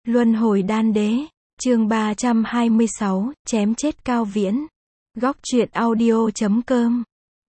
Luân hồi đan đế, chương 326, chém chết Cao Viễn. Góc truyện audio.com.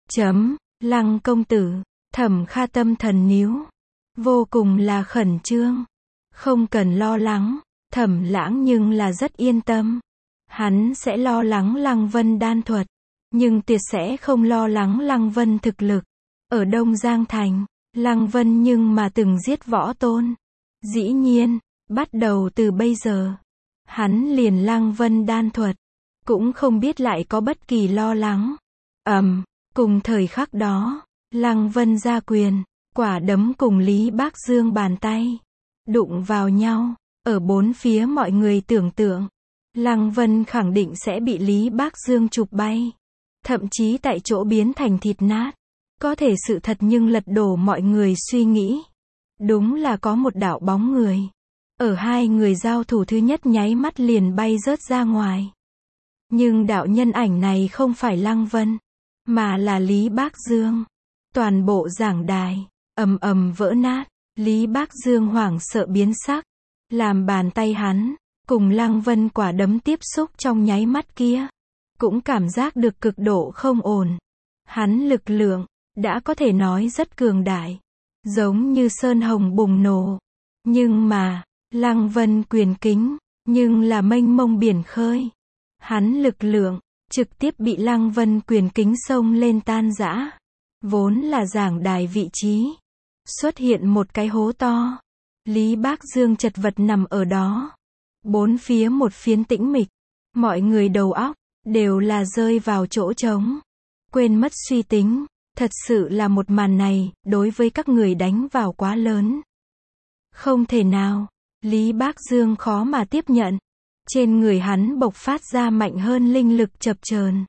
Lăng công tử, Thẩm Kha tâm thần níu, vô cùng là khẩn trương. Không cần lo lắng, Thẩm Lãng nhưng là rất yên tâm. Hắn sẽ lo lắng Lăng Vân đan thuật, nhưng tuyệt sẽ không lo lắng Lăng Vân thực lực. Ở Đông Giang Thành, Lăng Vân nhưng mà từng giết võ tôn. Dĩ nhiên, bắt đầu từ bây giờ, hắn liền Lăng Vân đan thuật, cũng không biết lại có bất kỳ lo lắng. Cùng thời khắc đó, Lăng Vân ra quyền, quả đấm cùng Lý Bác Dương bàn tay, đụng vào nhau, ở bốn phía mọi người tưởng tượng, Lăng Vân khẳng định sẽ bị Lý Bác Dương chụp bay, thậm chí tại chỗ biến thành thịt nát. Có thể sự thật nhưng lật đổ mọi người suy nghĩ. Đúng là có một đạo bóng người. Ở hai người giao thủ thứ nhất nháy mắt liền bay rớt ra ngoài. Nhưng đạo nhân ảnh này không phải Lăng Vân, mà là Lý Bác Dương. Toàn bộ giảng đài, ầm ầm vỡ nát. Lý Bác Dương hoảng sợ biến sắc. Làm bàn tay hắn, cùng Lăng Vân quả đấm tiếp xúc trong nháy mắt kia. Cũng cảm giác được cực độ không ổn. Hắn lực lượng, đã có thể nói rất cường đại. Giống như sơn hồng bùng nổ. Nhưng mà, Lăng Vân quyền kính, nhưng là mênh mông biển khơi. Hắn lực lượng, trực tiếp bị Lăng Vân quyền kính xông lên tan rã. Vốn là giảng đài vị trí. Xuất hiện một cái hố to. Lý Bác Dương chật vật nằm ở đó. Bốn phía một phiến tĩnh mịch. Mọi người đầu óc, đều là rơi vào chỗ trống. Quên mất suy tính. Thật sự là một màn này, đối với các người đánh vào quá lớn. Không thể nào, Lý Bác Dương khó mà tiếp nhận. Trên người hắn bộc phát ra mạnh hơn linh lực chập chờn.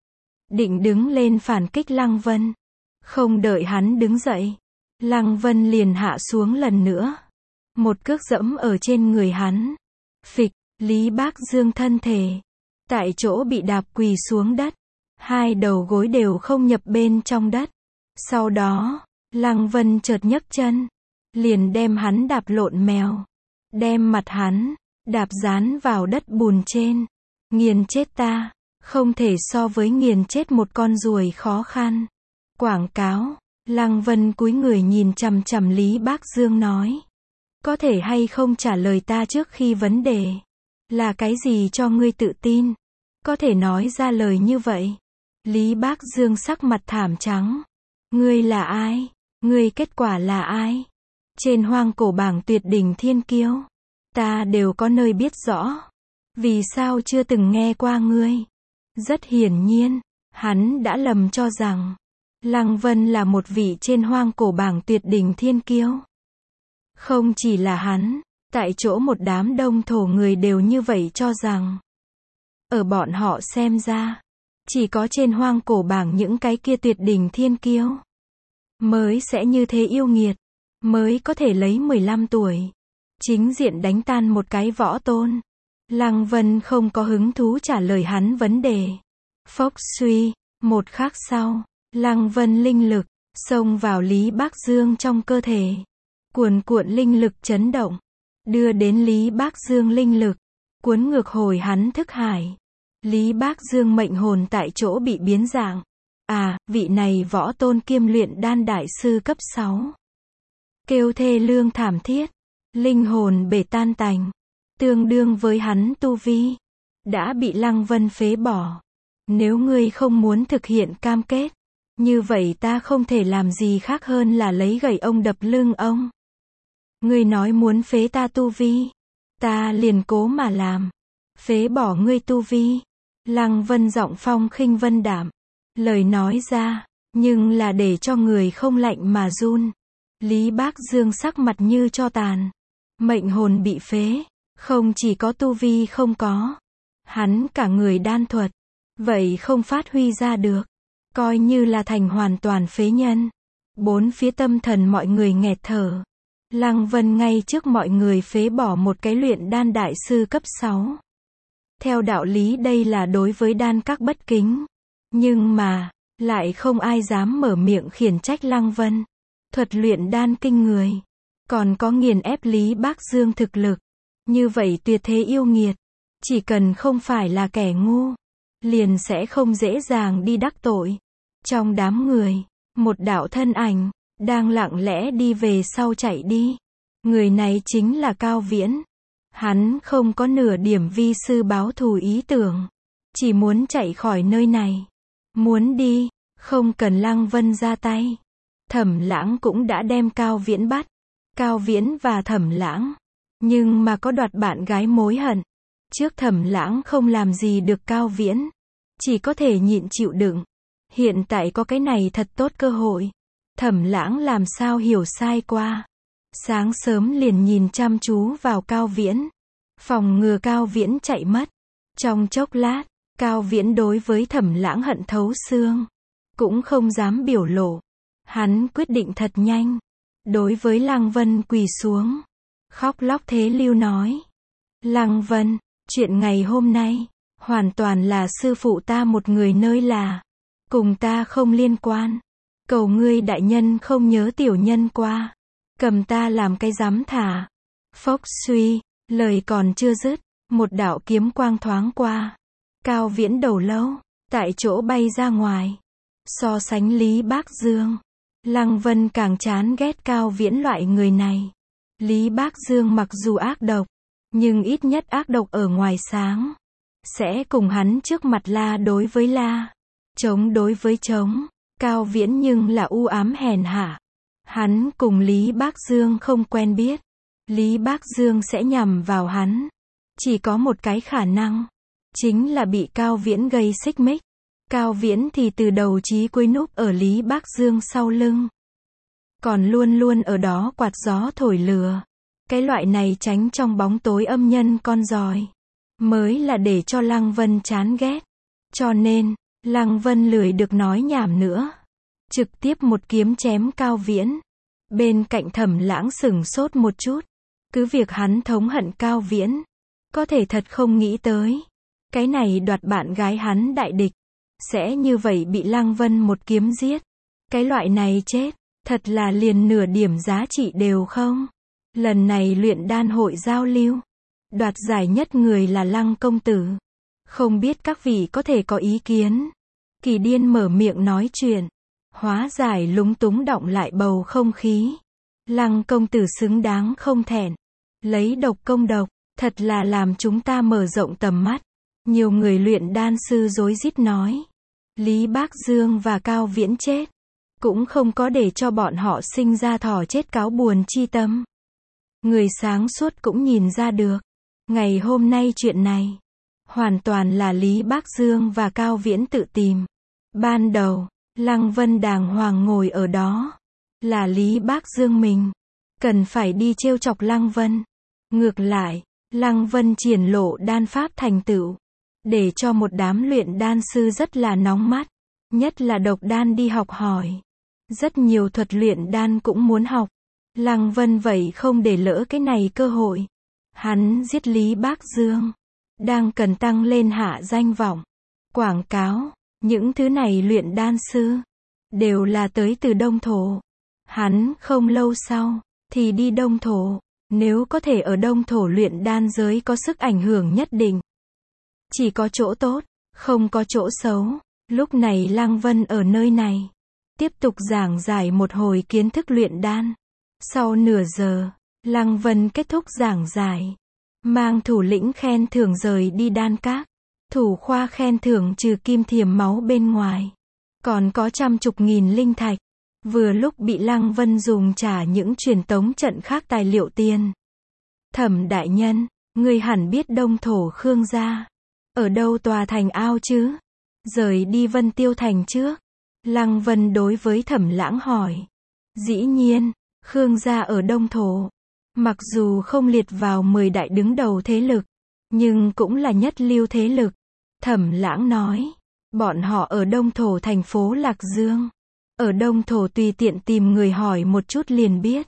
Định đứng lên phản kích Lăng Vân. Không đợi hắn đứng dậy, Lăng Vân liền hạ xuống lần nữa. Một cước dẫm ở trên người hắn. Phịch, Lý Bác Dương thân thể tại chỗ bị đạp quỳ xuống đất. Hai đầu gối đều không nhập bên trong đất. Sau đó, Lăng Vân chợt nhấc chân, liền đem hắn đạp lộn mèo. Đem mặt hắn, đạp dán vào đất bùn trên. Nghiền chết ta, không thể so với nghiền chết một con ruồi khó khăn. Quảng cáo, Lăng Vân cúi người nhìn chằm chằm Lý Bác Dương nói. Có thể hay không trả lời ta trước khi vấn đề? Là cái gì cho ngươi tự tin? Có thể nói ra lời như vậy? Lý Bác Dương sắc mặt thảm trắng. Ngươi là ai? Ngươi kết quả là ai? Trên hoang cổ bảng tuyệt đỉnh thiên kiêu, ta đều có nơi biết rõ. Vì sao chưa từng nghe qua ngươi? Rất hiển nhiên, hắn đã lầm cho rằng Lăng Vân là một vị trên hoang cổ bảng tuyệt đỉnh thiên kiêu. Không chỉ là hắn, tại chỗ một đám đông thổ người đều như vậy cho rằng. Ở bọn họ xem ra, chỉ có trên hoang cổ bảng những cái kia tuyệt đỉnh thiên kiêu mới sẽ như thế yêu nghiệt, mới có thể lấy 15 tuổi chính diện đánh tan một cái võ tôn. Lăng Vân không có hứng thú trả lời hắn vấn đề. Phốc suy, một khắc sau, Lăng Vân linh lực xông vào Lý Bác Dương trong cơ thể. Cuồn cuộn linh lực chấn động, đưa đến Lý Bác Dương linh lực cuốn ngược hồi hắn thức hải. Lý Bác Dương mệnh hồn tại chỗ bị biến dạng. Vị này võ tôn kiêm luyện đan đại sư cấp 6. Kêu thê lương thảm thiết, linh hồn bể tan tành, tương đương với hắn tu vi, đã bị Lăng Vân phế bỏ. Nếu ngươi không muốn thực hiện cam kết, như vậy ta không thể làm gì khác hơn là lấy gậy ông đập lưng ông. Ngươi nói muốn phế ta tu vi, ta liền cố mà làm. Phế bỏ ngươi tu vi. Lăng Vân giọng phong khinh vân đạm, lời nói ra, nhưng là để cho người không lạnh mà run. Lý Bác Dương sắc mặt như tro tàn. Mệnh hồn bị phế, không chỉ có tu vi không có, hắn cả người đan thuật, vậy không phát huy ra được, coi như là thành hoàn toàn phế nhân. Bốn phía tâm thần mọi người nghẹt thở. Lăng Vân ngay trước mọi người phế bỏ một cái luyện đan đại sư cấp 6. Theo đạo lý đây là đối với đan các bất kính. Nhưng mà, lại không ai dám mở miệng khiển trách Lăng Vân. Thuật luyện đan kinh người. Còn có nghiền ép Lý Bác Dương thực lực. Như vậy tuyệt thế yêu nghiệt, chỉ cần không phải là kẻ ngu, liền sẽ không dễ dàng đi đắc tội. Trong đám người, một đạo thân ảnh, đang lặng lẽ đi về sau chạy đi. Người này chính là Cao Viễn. Hắn không có nửa điểm vi sư báo thù ý tưởng. Chỉ muốn chạy khỏi nơi này. Muốn đi, không cần Lăng Vân ra tay. Thẩm Lãng cũng đã đem Cao Viễn bắt. Cao Viễn và Thẩm Lãng. Nhưng mà có đoạt bạn gái mối hận. Trước Thẩm Lãng không làm gì được Cao Viễn. Chỉ có thể nhịn chịu đựng. Hiện tại có cái này thật tốt cơ hội. Thẩm Lãng làm sao hiểu sai qua. Sáng sớm liền nhìn chăm chú vào Cao Viễn. Phòng ngừa Cao Viễn chạy mất. Trong chốc lát, Cao Viễn đối với Thẩm Lãng hận thấu xương. Cũng không dám biểu lộ. Hắn quyết định thật nhanh. Đối với Lăng Vân quỳ xuống. Khóc lóc thế lưu nói. Lăng Vân, chuyện ngày hôm nay, hoàn toàn là sư phụ ta một người nơi là. Cùng ta không liên quan. Cầu ngươi đại nhân không nhớ tiểu nhân qua. Cầm ta làm cái dám thả. Phốc suy, lời còn chưa dứt, một đạo kiếm quang thoáng qua. Cao Viễn đầu lâu, tại chỗ bay ra ngoài. So sánh Lý Bác Dương, Lăng Vân càng chán ghét Cao Viễn loại người này. Lý Bác Dương mặc dù ác độc, nhưng ít nhất ác độc ở ngoài sáng. Sẽ cùng hắn trước mặt la đối với la. Chống đối với chống. Cao Viễn nhưng là u ám hèn hạ. Hắn cùng Lý Bác Dương không quen biết. Lý Bác Dương sẽ nhằm vào hắn. Chỉ có một cái khả năng. Chính là bị Cao Viễn gây xích mích. Cao Viễn thì từ đầu chí cuối núp ở Lý Bác Dương sau lưng. Còn luôn luôn ở đó quạt gió thổi lửa. Cái loại này tránh trong bóng tối âm nhân con giòi. Mới là để cho Lăng Vân chán ghét. Cho nên, Lăng Vân lười được nói nhảm nữa. Trực tiếp một kiếm chém Cao Viễn. Bên cạnh Thẩm Lãng sửng sốt một chút. Cứ việc hắn thống hận Cao Viễn. Có thể thật không nghĩ tới. Cái này đoạt bạn gái hắn đại địch. Sẽ như vậy bị Lăng Vân một kiếm giết. Cái loại này chết. Thật là liền nửa điểm giá trị đều không. Lần này luyện đan hội giao lưu. Đoạt giải nhất người là Lăng công tử. Không biết các vị có thể có ý kiến. Kỳ Điên mở miệng nói chuyện. Hóa giải lúng túng động lại bầu không khí. Lăng công tử xứng đáng không thẹn. Lấy độc công độc. Thật là làm chúng ta mở rộng tầm mắt. Nhiều người luyện đan sư rối rít nói. Lý Bác Dương và Cao Viễn chết. Cũng không có để cho bọn họ sinh ra thỏ chết cáo buồn chi tâm. Người sáng suốt cũng nhìn ra được. Ngày hôm nay chuyện này. Hoàn toàn là Lý Bác Dương và Cao Viễn tự tìm. Ban đầu, Lăng Vân đàng hoàng ngồi ở đó. Là Lý Bác Dương mình. Cần phải đi trêu chọc Lăng Vân. Ngược lại, Lăng Vân triển lộ đan pháp thành tựu. Để cho một đám luyện đan sư rất là nóng mắt. Nhất là độc đan đi học hỏi. Rất nhiều thuật luyện đan cũng muốn học. Lăng Vân vậy không để lỡ cái này cơ hội. Hắn giết Lý Bác Dương. Đang cần tăng lên hạ danh vọng. Quảng cáo. Những thứ này luyện đan sư. Đều là tới từ Đông Thổ. Hắn không lâu sau. Thì đi Đông Thổ. Nếu có thể ở Đông Thổ luyện đan giới có sức ảnh hưởng nhất định. Chỉ có chỗ tốt. Không có chỗ xấu. Lúc này Lăng Vân ở nơi này. Tiếp tục giảng giải một hồi kiến thức luyện đan. Sau nửa giờ, Lăng Vân kết thúc giảng giải. Mang thủ lĩnh khen thưởng rời đi đan các. Thủ khoa khen thưởng trừ kim thiềm máu bên ngoài. Còn có trăm chục nghìn linh thạch. Vừa lúc bị Lăng Vân dùng trả những truyền tống trận khác tài liệu tiền. Thẩm đại nhân, ngươi hẳn biết Đông Thổ Khương gia. Ở đâu tòa thành ao chứ? Rời đi Vân Tiêu thành trước. Lăng Vân đối với Thẩm Lãng hỏi. Dĩ nhiên, Khương gia ở Đông Thổ. Mặc dù không liệt vào 10 đại đứng đầu thế lực, nhưng cũng là nhất lưu thế lực. Thẩm Lãng nói. Bọn họ ở Đông Thổ thành phố Lạc Dương. Ở Đông Thổ tùy tiện tìm người hỏi một chút liền biết.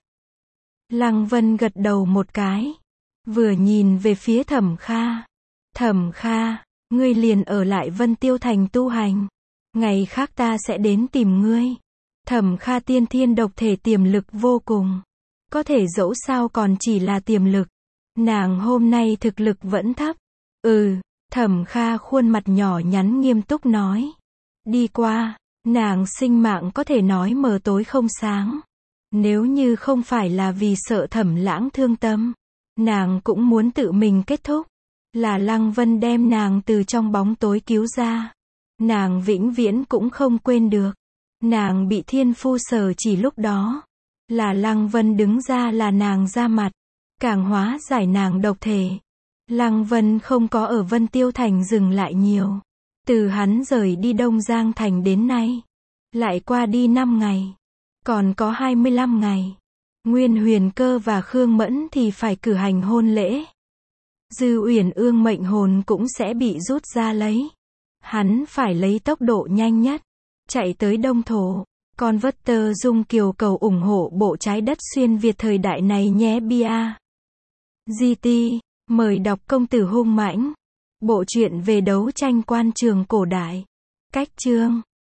Lăng Vân gật đầu một cái. Vừa nhìn về phía Thẩm Kha. Thẩm Kha, ngươi liền ở lại Vân Tiêu thành tu hành. Ngày khác ta sẽ đến tìm ngươi. Thẩm Kha tiên thiên độc thể tiềm lực vô cùng. Có thể dẫu sao còn chỉ là tiềm lực. Nàng hôm nay thực lực vẫn thấp. Thẩm Kha khuôn mặt nhỏ nhắn nghiêm túc nói. Đi qua, nàng sinh mạng có thể nói mờ tối không sáng. Nếu như không phải là vì sợ Thẩm Lãng thương tâm, nàng cũng muốn tự mình kết thúc. Là Lăng Vân đem nàng từ trong bóng tối cứu ra. Nàng vĩnh viễn cũng không quên được. Nàng bị thiên phu sở chỉ lúc đó. Là Lăng Vân đứng ra là nàng ra mặt. Càng hóa giải nàng độc thể. Lăng Vân không có ở Vân Tiêu Thành dừng lại nhiều. Từ hắn rời đi Đông Giang Thành đến nay. Lại qua đi 5 ngày. Còn có 25 ngày. Nguyên Huyền Cơ và Khương Mẫn thì phải cử hành hôn lễ. Dư Uyển Ương mệnh hồn cũng sẽ bị rút ra lấy. Hắn phải lấy tốc độ nhanh nhất. Chạy tới Đông Thổ. Con vất tơ Dung Kiều cầu ủng hộ bộ Trái Đất Xuyên Việt thời đại này nhé bia. GT, mời đọc Công tử hung mãnh. Bộ truyện về đấu tranh quan trường cổ đại. Cách chương